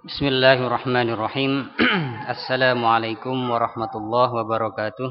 Bismillahirrahmanirrahim. Assalamualaikum warahmatullahi wabarakatuh.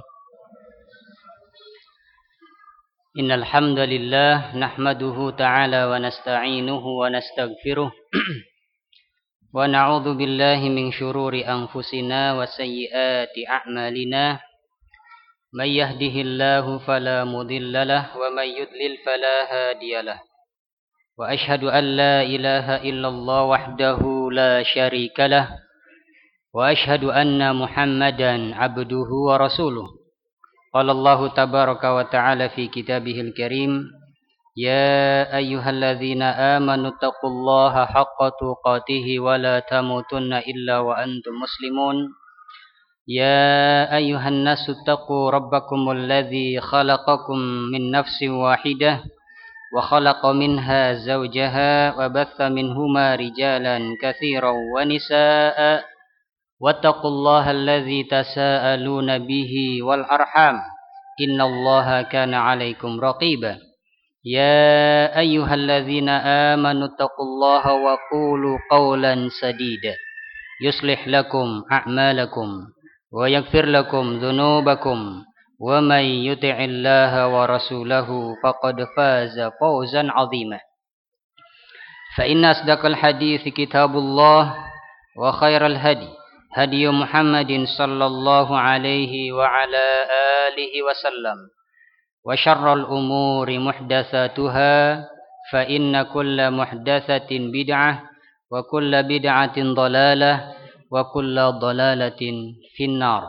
Innal hamdalillah nahmaduhu ta'ala wa nasta'inuhu wa nastaghfiruh. Wa na'udzu billahi min syururi anfusina wa sayyiati a'malina. May yahdihillahu fala mudilla lahu wa may yudlil fala hadiyalah. وأشهد أن لا إله إلا الله وحده لا شريك له وأشهد أن محمدا عبده ورسوله قال الله تبارك وتعالى في كتابه الكريم يا أيها الذين آمنوا اتقوا الله حق تقاته ولا تموتن إلا وأنتم مسلمون يا أيها الناس اتقوا ربكم الذي خلقكم من نفس واحدة وخلق منها زوجها وبث منهما رجالا كثيرا ونساء واتقوا الله الذي تساءلون به والأرحام إن الله كان عليكم رقيبا يا أيها الذين آمنوا اتقوا الله وقولوا قولا سديدا يصلح لكم أعمالكم ويغفر لكم ذنوبكم ومن يطع الله ورسوله فقد فاز فوزا عظيما فإن أصدق الحديث كتاب الله وخير الهدي هدي محمد صلى الله عليه وعلى آله وسلم وشر الأمور محدثاتها فإن كل محدثة بدعة وكل بدعة ضلالة وكل ضلالة في النار.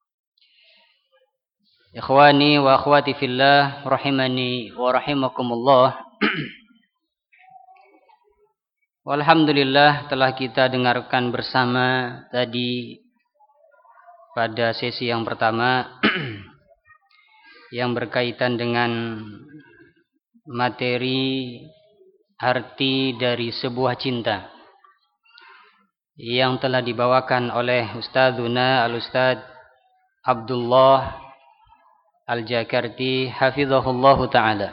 Ikhwani wa akhwati fillah rahimani wa rahimakumullah. Walhamdulillah telah kita dengarkan bersama tadi pada sesi yang pertama yang berkaitan dengan materi arti dari sebuah cinta yang telah dibawakan oleh Ustadzuna Al-Ustadz Abdullah Al-Jakarti hafizahullahu ta'ala.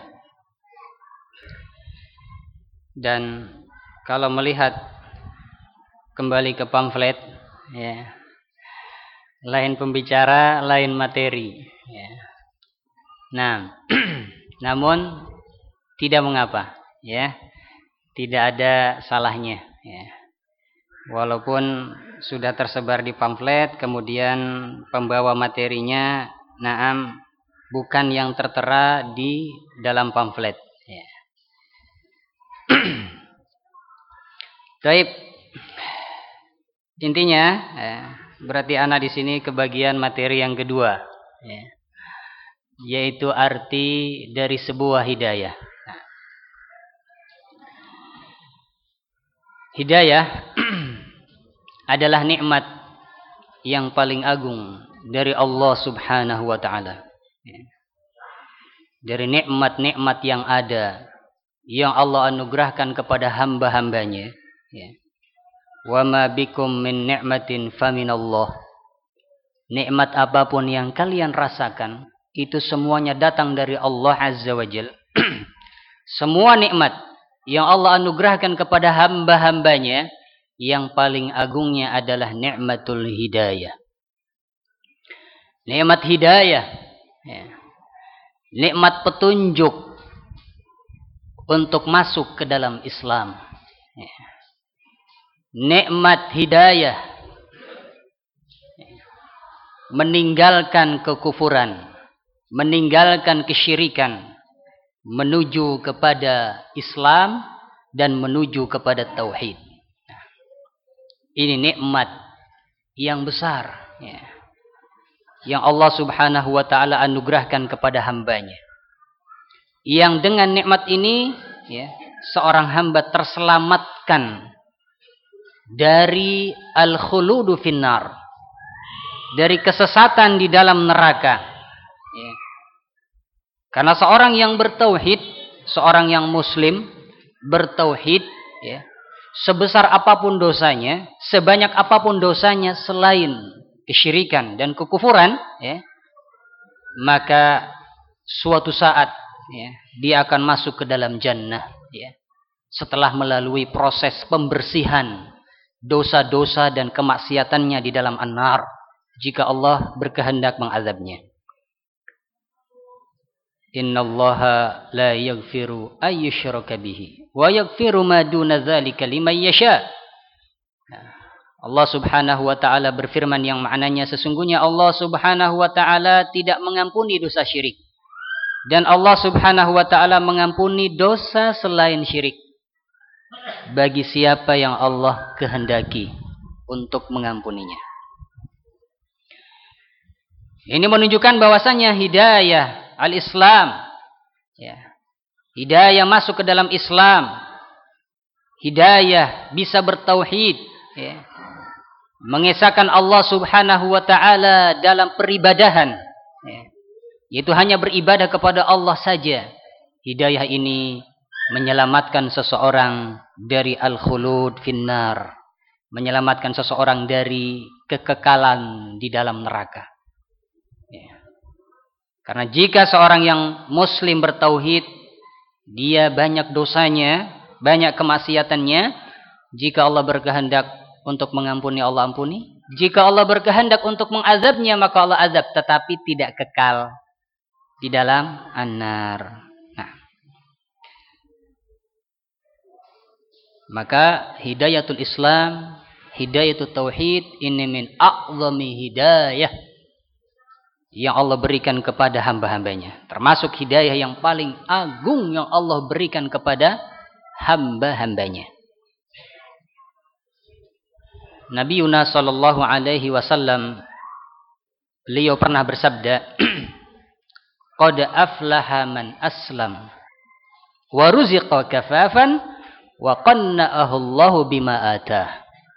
Dan kalau melihat kembali ke pamflet ya, lain pembicara, lain materi ya. Nah, namun tidak mengapa ya. Tidak ada salahnya ya. Walaupun sudah tersebar di pamflet, kemudian pembawa materinya bukan yang tertera di dalam pamflet. Ya. Baik. Intinya, berarti anak di sini kebagian materi yang kedua, ya. Yaitu arti dari sebuah hidayah. Hidayah adalah nikmat yang paling agung dari Allah Subhanahu wa Ta'ala. Dari nikmat-nikmat yang ada yang Allah anugerahkan kepada hamba-hambanya ya. Wa ma bikum min ni'matin faminallah. Nikmat apapun yang kalian rasakan itu semuanya datang dari Allah Azza wa Jalla. Semua nikmat yang Allah anugerahkan kepada hamba-hambanya yang paling agungnya adalah nikmatul hidayah. Nikmat hidayah ya. Nikmat petunjuk untuk masuk ke dalam Islam. Nikmat hidayah meninggalkan kekufuran, meninggalkan kesyirikan, menuju kepada Islam dan menuju kepada tauhid. Ini nikmat yang besar ya, yang Allah Subhanahu wa Ta'ala anugerahkan kepada hambanya. Yang dengan nikmat ini ya, seorang hamba terselamatkan dari al-khuludu finnar, dari kesesatan di dalam neraka ya. Karena seorang yang bertauhid, seorang yang muslim bertauhid ya, sebesar apapun dosanya, sebanyak apapun dosanya selain kesyirikan dan kekufuran ya, maka suatu saat ya, dia akan masuk ke dalam jannah ya, setelah melalui proses pembersihan dosa-dosa dan kemaksiatannya di dalam an-nar jika Allah berkehendak mengazabnya. Innallaha la yaghfiru ay yushraka bihi wa yaghfiru ma duna dzalika liman yasha. Allah Subhanahu wa taala berfirman yang maknanya sesungguhnya Allah Subhanahu wa taala tidak mengampuni dosa syirik. Dan Allah Subhanahu wa taala mengampuni dosa selain syirik bagi siapa yang Allah kehendaki untuk mengampuninya. Ini menunjukkan bahwasanya hidayah al-Islam, ya, hidayah masuk ke dalam Islam, hidayah bisa bertauhid, ya, mengesahkan Allah Subhanahu wa taala dalam peribadahan, ya, yaitu hanya beribadah kepada Allah saja. Hidayah ini menyelamatkan seseorang dari al-khulud finnar, menyelamatkan seseorang dari kekekalan di dalam neraka. Ya. Karena jika seorang yang muslim bertauhid, dia banyak dosanya, banyak kemaksiatannya, jika Allah berkehendak untuk mengampuni, Allah ampuni. Jika Allah berkehendak untuk mengazabnya, maka Allah azab, tetapi tidak kekal di dalam an-nar. Nah, maka hidayatul Islam, hidayatul tauhid ini min a'zami hidayah yang Allah berikan kepada hamba-hambanya. Termasuk hidayah yang paling agung yang Allah berikan kepada hamba-hambanya. Nabi Yunus sallallahu alaihi wasallam, beliau pernah bersabda, qad aflaha man aslam wa ruziqa kafafan wa qanna'ahu Allahu bima atah.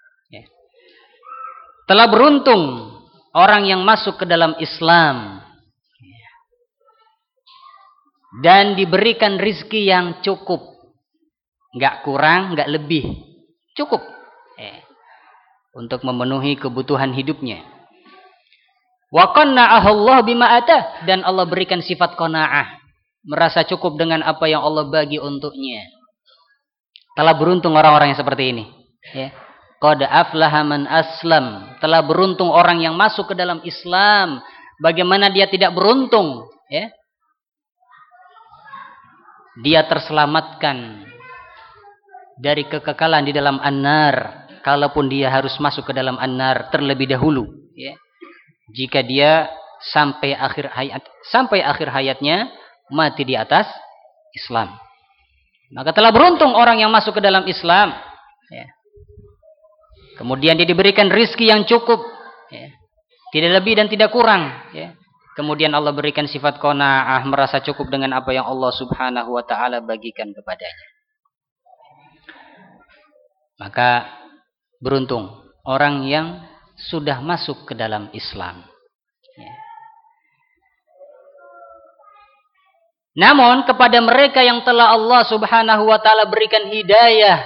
Telah beruntung orang yang masuk ke dalam Islam dan diberikan rizki yang cukup, nggak kurang, nggak lebih, cukup untuk memenuhi kebutuhan hidupnya. Wa qanna'ahu Allah bima atah, dan Allah berikan sifat qanaah, merasa cukup dengan apa yang Allah bagi untuknya. Telah beruntung orang-orang yang seperti ini. Ya. Qad aflaha man aslam, telah beruntung orang yang masuk ke dalam Islam. Bagaimana dia tidak beruntung? Ya? Dia terselamatkan dari kekekalan di dalam an-nar, kalaupun dia harus masuk ke dalam an-nar terlebih dahulu. Ya? Jika dia sampai akhir hayatnya mati di atas Islam, maka telah beruntung orang yang masuk ke dalam Islam. Ya. Kemudian dia diberikan rizki yang cukup, ya, tidak lebih dan tidak kurang. Ya. Kemudian Allah berikan sifat qanaah, merasa cukup dengan apa yang Allah Subhanahu wa taala bagikan kepadanya. Maka beruntung orang yang sudah masuk ke dalam Islam. Ya. Namun kepada mereka yang telah Allah Subhanahu wa taala berikan hidayah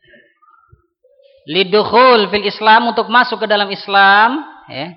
lidukhul fil Islam, untuk masuk ke dalam Islam, ya,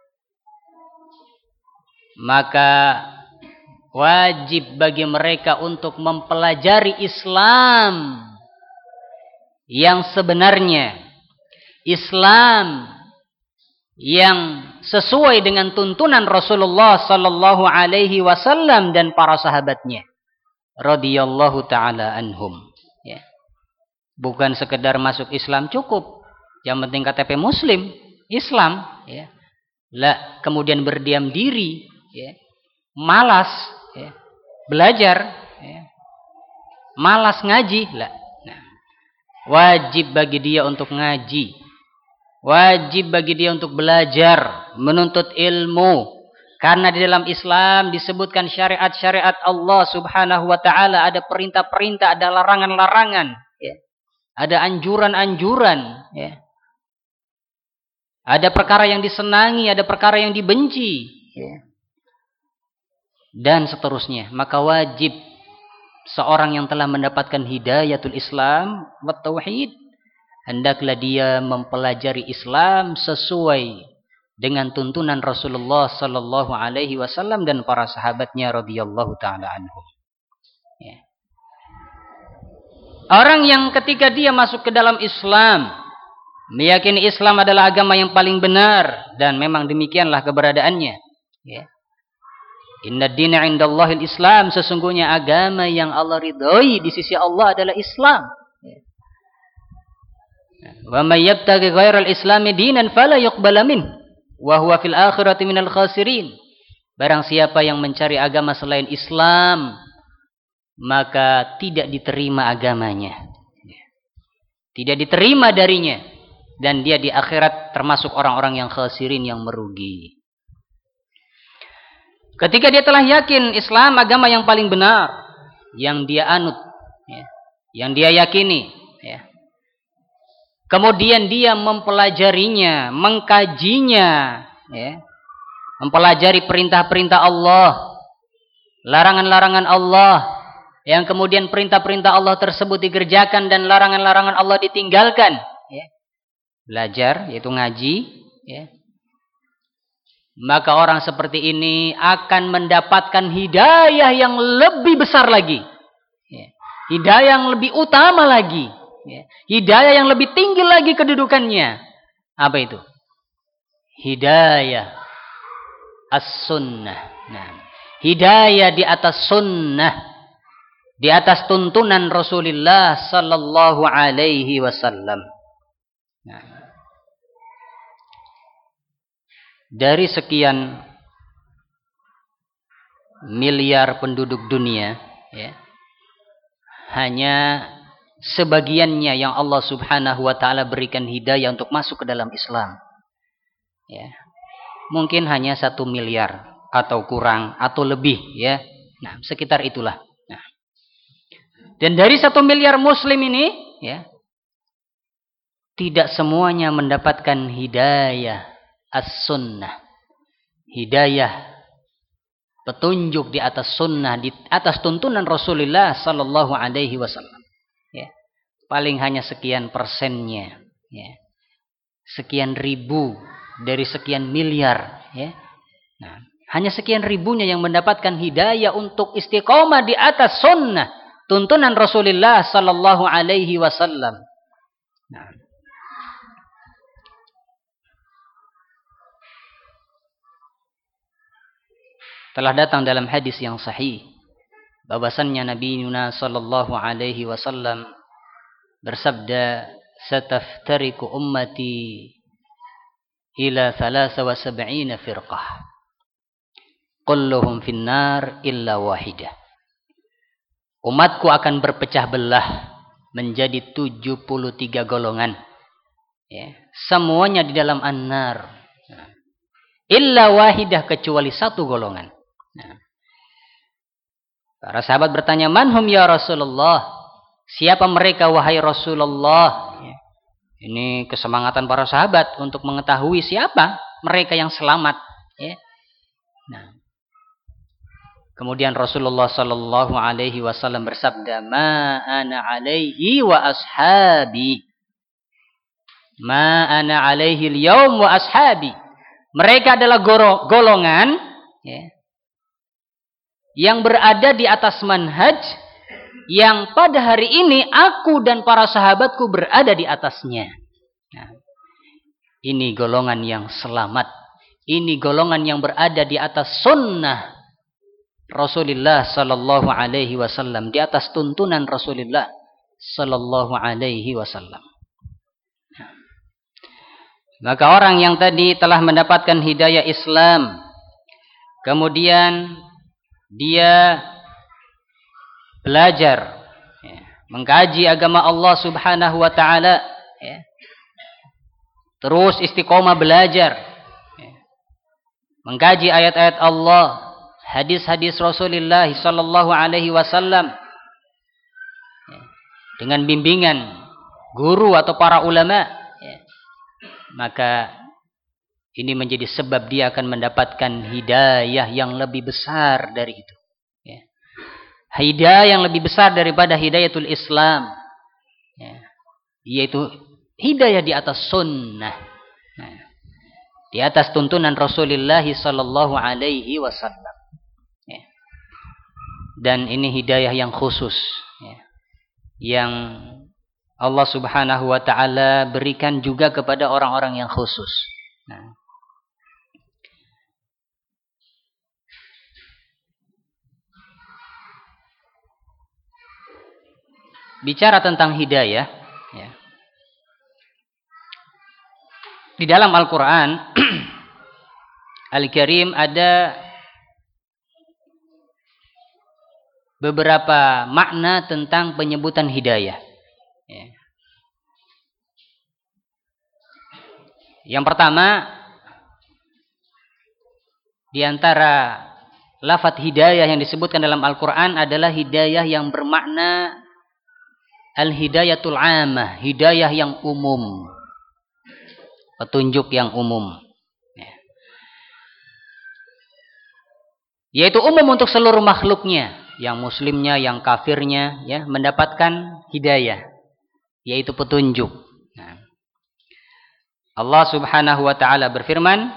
maka wajib bagi mereka untuk mempelajari Islam yang sebenarnya, Islam yang sesuai dengan tuntunan Rasulullah sallallahu alaihi wasallam dan para sahabatnya radhiyallahu taala anhum. Ya. Bukan sekedar masuk Islam cukup, yang penting KTP Muslim, Islam, ya. Lah, kemudian berdiam diri, ya. Malas, ya, belajar, ya. Malas ngaji, lah. Nah, wajib bagi dia untuk ngaji, wajib bagi dia untuk belajar, menuntut ilmu, karena di dalam Islam disebutkan syariat-syariat Allah Subhanahu wa taala, ada perintah-perintah, ada larangan-larangan, ya. Ada anjuran-anjuran, ya. Ada perkara yang disenangi, ada perkara yang dibenci, ya. Dan seterusnya. Maka wajib seorang yang telah mendapatkan hidayatul Islam wa tauhid, hendaklah dia mempelajari Islam sesuai dengan tuntunan Rasulullah sallallahu alaihi wasallam dan para sahabatnya radhiyallahu taala anhum. Ya. Orang yang ketika dia masuk ke dalam Islam, meyakini Islam adalah agama yang paling benar, dan memang demikianlah keberadaannya. Ya. Inna dina indallahil Islam, sesungguhnya agama yang Allah ridhoi di sisi Allah adalah Islam. Wa may yabtaghi ghairal islami dinan fala yuqbala min wa huwa fil akhirati minal khasirin. Barang siapa yang mencari agama selain Islam, maka tidak diterima agamanya. Tidak diterima darinya, dan dia di akhirat termasuk orang-orang yang khasirin, yang merugi. Ketika dia telah yakin Islam agama yang paling benar, yang dia anut, ya, yang dia yakini, ya. Kemudian dia mempelajarinya, mengkajinya, ya. Mempelajari perintah-perintah Allah, larangan-larangan Allah, yang kemudian perintah-perintah Allah tersebut dikerjakan dan larangan-larangan Allah ditinggalkan, ya. Belajar, yaitu ngaji, ya. Maka orang seperti ini akan mendapatkan hidayah yang lebih besar lagi, ya. Hidayah yang lebih utama lagi, ya. Hidayah yang lebih tinggi lagi kedudukannya. Apa itu? Hidayah as-sunnah. Nah, hidayah di atas sunnah, di atas tuntunan Rasulullah sallallahu alaihi wasallam. Nah, dari sekian miliar penduduk dunia, ya, hanya sebagiannya yang Allah Subhanahu wa taala berikan hidayah untuk masuk ke dalam Islam. Ya. Mungkin hanya 1 miliar atau kurang atau lebih, ya. Nah, sekitar itulah. Nah. Dan dari 1 miliar muslim ini, ya, tidak semuanya mendapatkan hidayah as-sunnah. Hidayah petunjuk di atas sunnah, di atas tuntunan Rasulullah sallallahu alaihi wasallam. Ya. Paling hanya sekian persennya, ya. Sekian ribu dari sekian miliar, ya. Nah, hanya sekian ribunya yang mendapatkan hidayah untuk istiqomah di atas sunnah, tuntunan Rasulullah sallallahu alaihi wasallam. Nah, telah datang dalam hadis yang sahih bahwasannya Nabi Yuna sallallahu alaihi wasallam bersabda, "Sataftariku ummati ila 73 firqah. Kulluhum finnar illa wahidah." Umatku akan berpecah belah menjadi 73 golongan. Ya, semuanya di dalam an-nar. Illa wahidah, kecuali 1 golongan. Nah, para sahabat bertanya, "Manhum ya Rasulullah?" Siapa mereka wahai Rasulullah? Ya. Ini kesemangatan para sahabat untuk mengetahui siapa mereka yang selamat. Ya. Nah, kemudian Rasulullah sallallahu alaihi wasallam bersabda, "Ma ana alaihi wa ashabi. Ma ana alaihi al-yaum wa ashabi." Mereka adalah golongan, ya, yang berada di atas manhaj yang pada hari ini aku dan para sahabatku berada di atasnya. Nah, ini golongan yang selamat. Ini golongan yang berada di atas sunnah Rasulullah sallallahu alaihi wasallam, di atas tuntunan Rasulullah sallallahu alaihi wasallam. Maka orang yang tadi telah mendapatkan hidayah Islam, kemudian dia belajar, ya, mengkaji agama Allah Subhanahu wa taala, ya, terus istiqomah belajar, ya, mengkaji ayat-ayat Allah, hadis-hadis Rasulullah sallallahu alaihi wasallam, ya, dengan bimbingan guru atau para ulama, ya, maka ini menjadi sebab dia akan mendapatkan hidayah yang lebih besar dari itu. Ya. Hidayah yang lebih besar daripada hidayatul Islam. Ya. Yaitu hidayah di atas sunnah. Nah, di atas tuntunan Rasulullah sallallahu alaihi wasallam. Ya. Dan ini hidayah yang khusus. Ya. Yang Allah Subhanahu wa taala berikan juga kepada orang-orang yang khusus. Nah, bicara tentang hidayah, ya. Di dalam Al-Qur'an Al-Karim ada beberapa makna tentang penyebutan hidayah. Ya. Yang pertama, di antara lafadz hidayah yang disebutkan dalam Al-Quran adalah hidayah yang bermakna al-hidayatul amah, hidayah yang umum, petunjuk yang umum. Ya. Yaitu umum untuk seluruh makhluknya, yang muslimnya, yang kafirnya, ya, mendapatkan hidayah, yaitu petunjuk. Nah, Allah Subhanahu wa taala berfirman,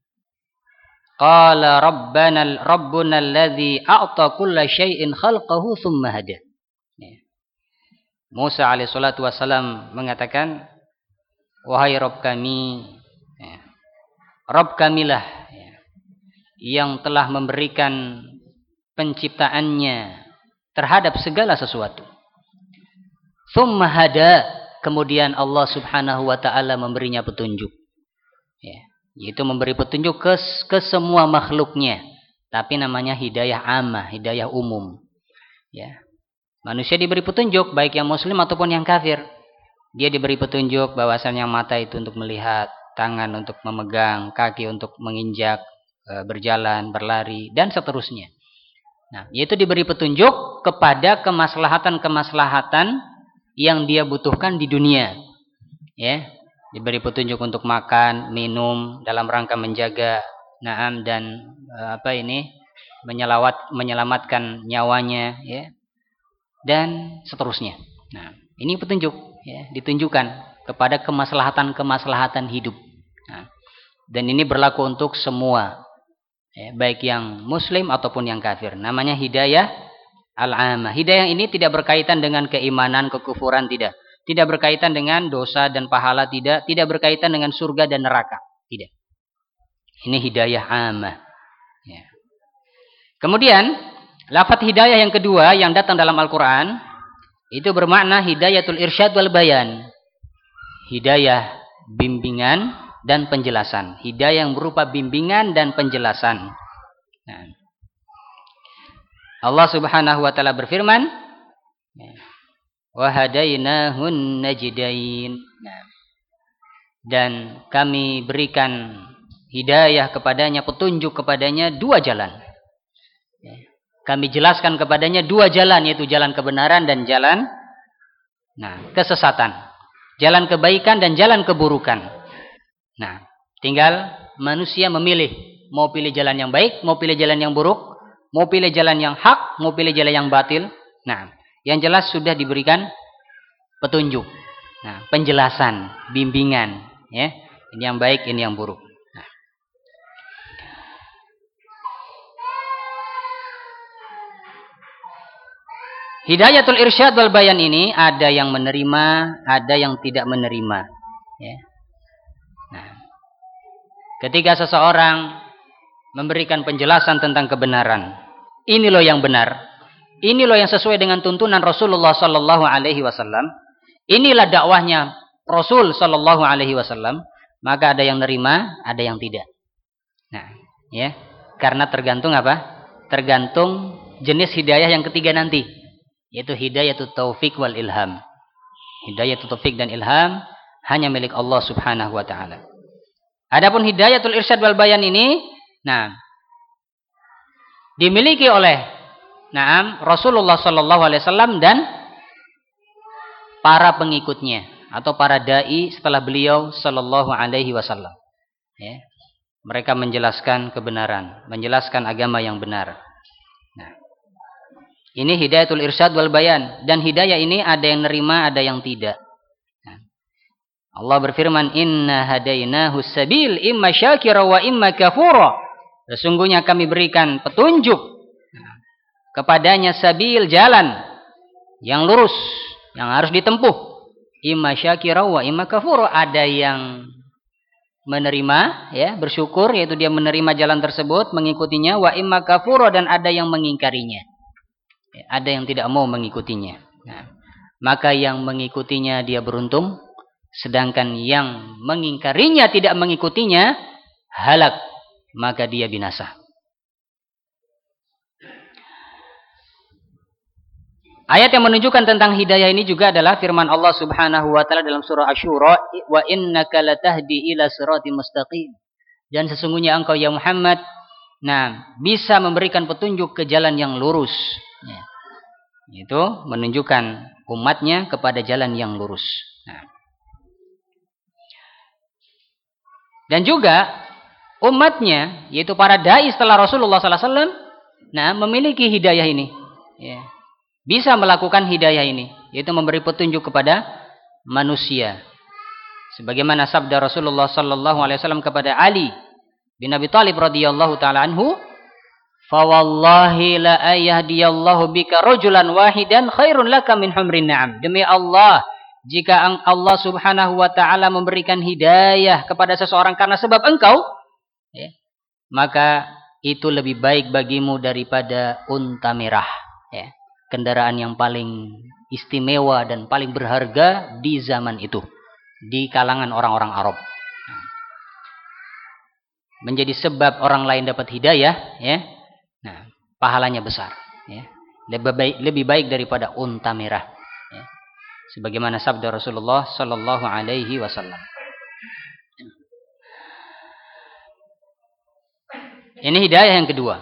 qala rabbuna alladzi a'ta kulla syai'in khalqahu tsumma hada. Ya. Musa alaihi salatu wasalam mengatakan, wahai Rabb kami, ya, Rabb kamilah, ya, yang telah memberikan penciptaannya terhadap segala sesuatu. Tsumma hada, kemudian Allah Subhanahu wa taala memberinya petunjuk. Ya, yaitu memberi petunjuk ke semua makhluknya, tapi namanya hidayah ammah, hidayah umum. Ya. Manusia diberi petunjuk baik yang muslim ataupun yang kafir. Dia diberi petunjuk bahwasanya mata itu untuk melihat, tangan untuk memegang, kaki untuk menginjak, berjalan, berlari, dan seterusnya. Nah, yaitu diberi petunjuk kepada kemaslahatan-kemaslahatan yang dia butuhkan di dunia. Ya, diberi petunjuk untuk makan, minum dalam rangka menjaga naam dan menyelamatkan nyawanya, ya. Dan seterusnya. Nah, ini petunjuk, ya, ditunjukkan kepada kemaslahatan-kemaslahatan hidup. Nah, dan ini berlaku untuk semua, ya, baik yang muslim ataupun yang kafir. Namanya hidayah al-amah. Hidayah ini tidak berkaitan dengan keimanan, kekufuran, tidak. Tidak berkaitan dengan dosa dan pahala, tidak. Tidak berkaitan dengan surga dan neraka, tidak. Ini hidayah amah. Ya. Kemudian lafadz hidayah yang kedua yang datang dalam Al-Quran itu bermakna hidayatul irsyad wal bayan. Hidayah bimbingan dan penjelasan. Hidayah yang berupa bimbingan dan penjelasan. Nah, Allah Subhanahu wa taala berfirman, wa hadainahun najdain. Nah, dan kami berikan hidayah kepadanya, petunjuk kepadanya dua jalan. Kami jelaskan kepadanya dua jalan, yaitu jalan kebenaran dan jalan kesesatan. Jalan kebaikan dan jalan keburukan. Nah, tinggal manusia memilih. Mau pilih jalan yang baik, mau pilih jalan yang buruk, mau pilih jalan yang hak, mau pilih jalan yang batil. Nah, yang jelas sudah diberikan petunjuk. Nah, penjelasan, bimbingan. Ya, ini yang baik, ini yang buruk. Hidayatul irsyad wal bayan ini ada yang menerima, ada yang tidak menerima. Ya. Nah, ketika seseorang memberikan penjelasan tentang kebenaran, ini loh yang benar, ini loh yang sesuai dengan tuntunan Rasulullah Sallallahu Alaihi Wasallam, inilah dakwahnya Rasul Sallallahu Alaihi Wasallam, maka ada yang nerima, ada yang tidak. Nah, ya, karena tergantung apa? Tergantung jenis hidayah yang ketiga nanti. Yaitu hidayatul taufik wal ilham. Hidayatul taufik dan ilham hanya milik Allah Subhanahu wa taala. Adapun hidayatul irsyad wal bayan ini, dimiliki oleh Rasulullah sallallahu alaihi wasallam dan para pengikutnya atau para dai setelah beliau sallallahu alaihi wasallam. Ya. Mereka menjelaskan kebenaran, menjelaskan agama yang benar. Ini hidayatul irsyad wal bayan. Dan hidayah ini ada yang nerima, ada yang tidak. Allah berfirman, inna hadainahu sabil imma syakira wa imma kafura. Sesungguhnya kami berikan petunjuk kepadanya sabil, jalan yang lurus, yang harus ditempuh. imma syakira wa imma kafura. Ada yang menerima, ya, bersyukur, yaitu dia menerima jalan tersebut, mengikutinya, wa imma kafura, dan ada yang mengingkarinya. Ya, ada yang tidak mau mengikutinya. Nah, maka yang mengikutinya dia beruntung, sedangkan yang mengingkarinya tidak mengikutinya halak, maka dia binasa. Ayat yang menunjukkan tentang hidayah ini juga adalah firman Allah Subhanahu wa taala dalam surah Asy-Syura, "Wa innaka latahdi ila siratim mustaqim." Dan sesungguhnya engkau ya Muhammad, bisa memberikan petunjuk ke jalan yang lurus. Ya. Itu menunjukkan umatnya kepada jalan yang lurus. Nah. Dan juga umatnya, yaitu para dai setelah Rasulullah SAW, memiliki hidayah ini. Ya. Bisa melakukan hidayah ini, yaitu memberi petunjuk kepada manusia. Sebagaimana sabda Rasulullah SAW kepada Ali bin Abi Thalib radhiyallahu taala anhu, "Fa wallahi la ayahdiyallahu bika rajulan wahidan khairun laka min humrin na'am." Demi Allah, jika Allah Subhanahu wa taala memberikan hidayah kepada seseorang karena sebab engkau, ya, maka itu lebih baik bagimu daripada unta merah, ya, kendaraan yang paling istimewa dan paling berharga di zaman itu, di kalangan orang-orang Arab. Menjadi sebab orang lain dapat hidayah, ya. Nah, pahalanya besar, ya. Lebih baik daripada unta merah, ya. Sebagaimana sabda Rasulullah sallallahu alaihi wasallam. Ini hidayah yang kedua.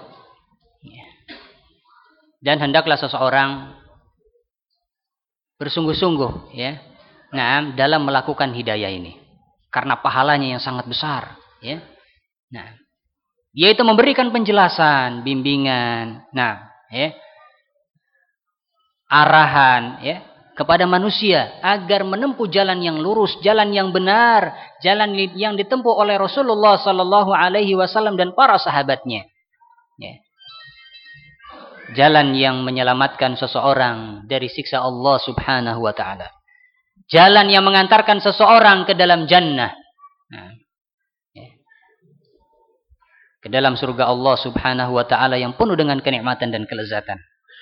Dan hendaklah seseorang bersungguh-sungguh, ya, dalam melakukan hidayah ini, karena pahalanya yang sangat besar, ya. Yaitu memberikan penjelasan, bimbingan, arahan, ya, kepada manusia agar menempuh jalan yang lurus, jalan yang benar, jalan yang ditempuh oleh Rasulullah sallallahu alaihi wasallam dan para sahabatnya, ya. Jalan yang menyelamatkan seseorang dari siksa Allah Subhanahu wa taala. Jalan yang mengantarkan seseorang ke dalam jannah. Ke dalam surga Allah Subhanahu wa taala yang penuh dengan kenikmatan dan kelezatan.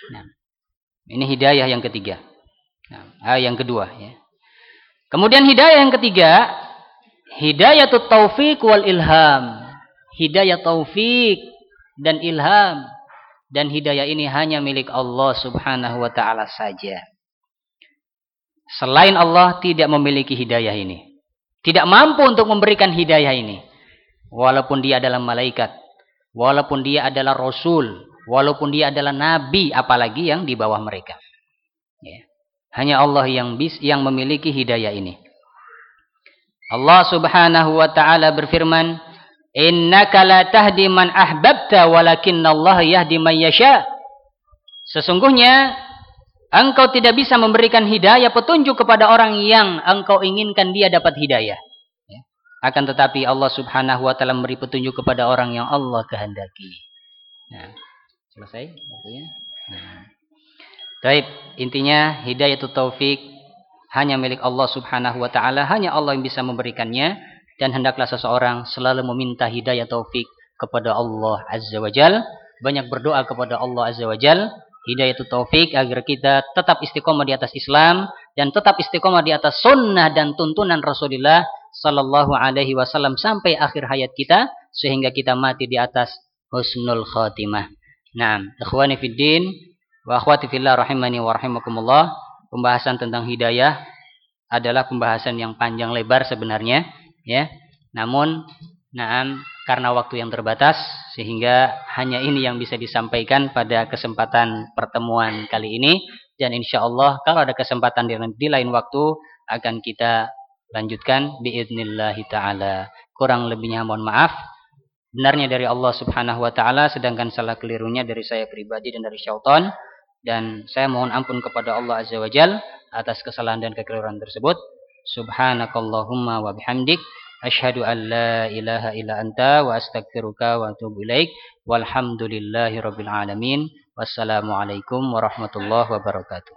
Ini hidayah yang ketiga. Yang kedua, ya. Kemudian hidayah yang ketiga, hidayatut taufik wal ilham. Hidayah taufik dan ilham. Dan hidayah ini hanya milik Allah Subhanahu wa ta'ala saja. Selain Allah tidak memiliki hidayah ini. Tidak mampu untuk memberikan hidayah ini. Walaupun dia adalah malaikat. Walaupun dia adalah rasul. Walaupun dia adalah nabi. Apalagi yang di bawah mereka. Ya. Hanya Allah yang memiliki hidayah ini. Allah Subhanahu wa ta'ala berfirman, "Innaka la tahdi man ahbabta walakinnallaha yahdi man yasha." Sesungguhnya engkau tidak bisa memberikan hidayah petunjuk kepada orang yang engkau inginkan dia dapat hidayah. Ya. Akan tetapi Allah Subhanahu wa taala memberi petunjuk kepada orang yang Allah kehendaki. Selesai waktunya. Baik, intinya hidayah itu taufik hanya milik Allah Subhanahu wa taala, hanya Allah yang bisa memberikannya. Dan hendaklah seseorang selalu meminta hidayah taufik kepada Allah Azza wa Jal. Banyak berdoa kepada Allah Azza wa Jal. Hidayah itu taufik agar kita tetap istiqomah di atas Islam. Dan tetap istiqomah di atas sunnah dan tuntunan Rasulullah Sallallahu Alaihi Wasallam sampai akhir hayat kita. Sehingga kita mati di atas husnul khatimah. Ikhwani fiddin wa akhwati fillah rahimani wa rahimakumullah. Pembahasan tentang hidayah adalah pembahasan yang panjang lebar sebenarnya. Ya, namun karena waktu yang terbatas sehingga hanya ini yang bisa disampaikan pada kesempatan pertemuan kali ini, dan insya Allah kalau ada kesempatan di lain waktu akan kita lanjutkan biidnillahi ta'ala. Kurang lebihnya mohon maaf. Benarnya dari Allah Subhanahu wa taala, sedangkan salah kelirunya dari saya pribadi dan dari syaitan, dan saya mohon ampun kepada Allah Azza wa Jal atas kesalahan dan kekeliruan tersebut. Subhanakallahumma wa bihamdik asyhadu an la ilaha illa anta wa astaghfiruka wa atubu ilaik walhamdulillahi rabbil alamin. Wassalamualaikum warahmatullahi wabarakatuh.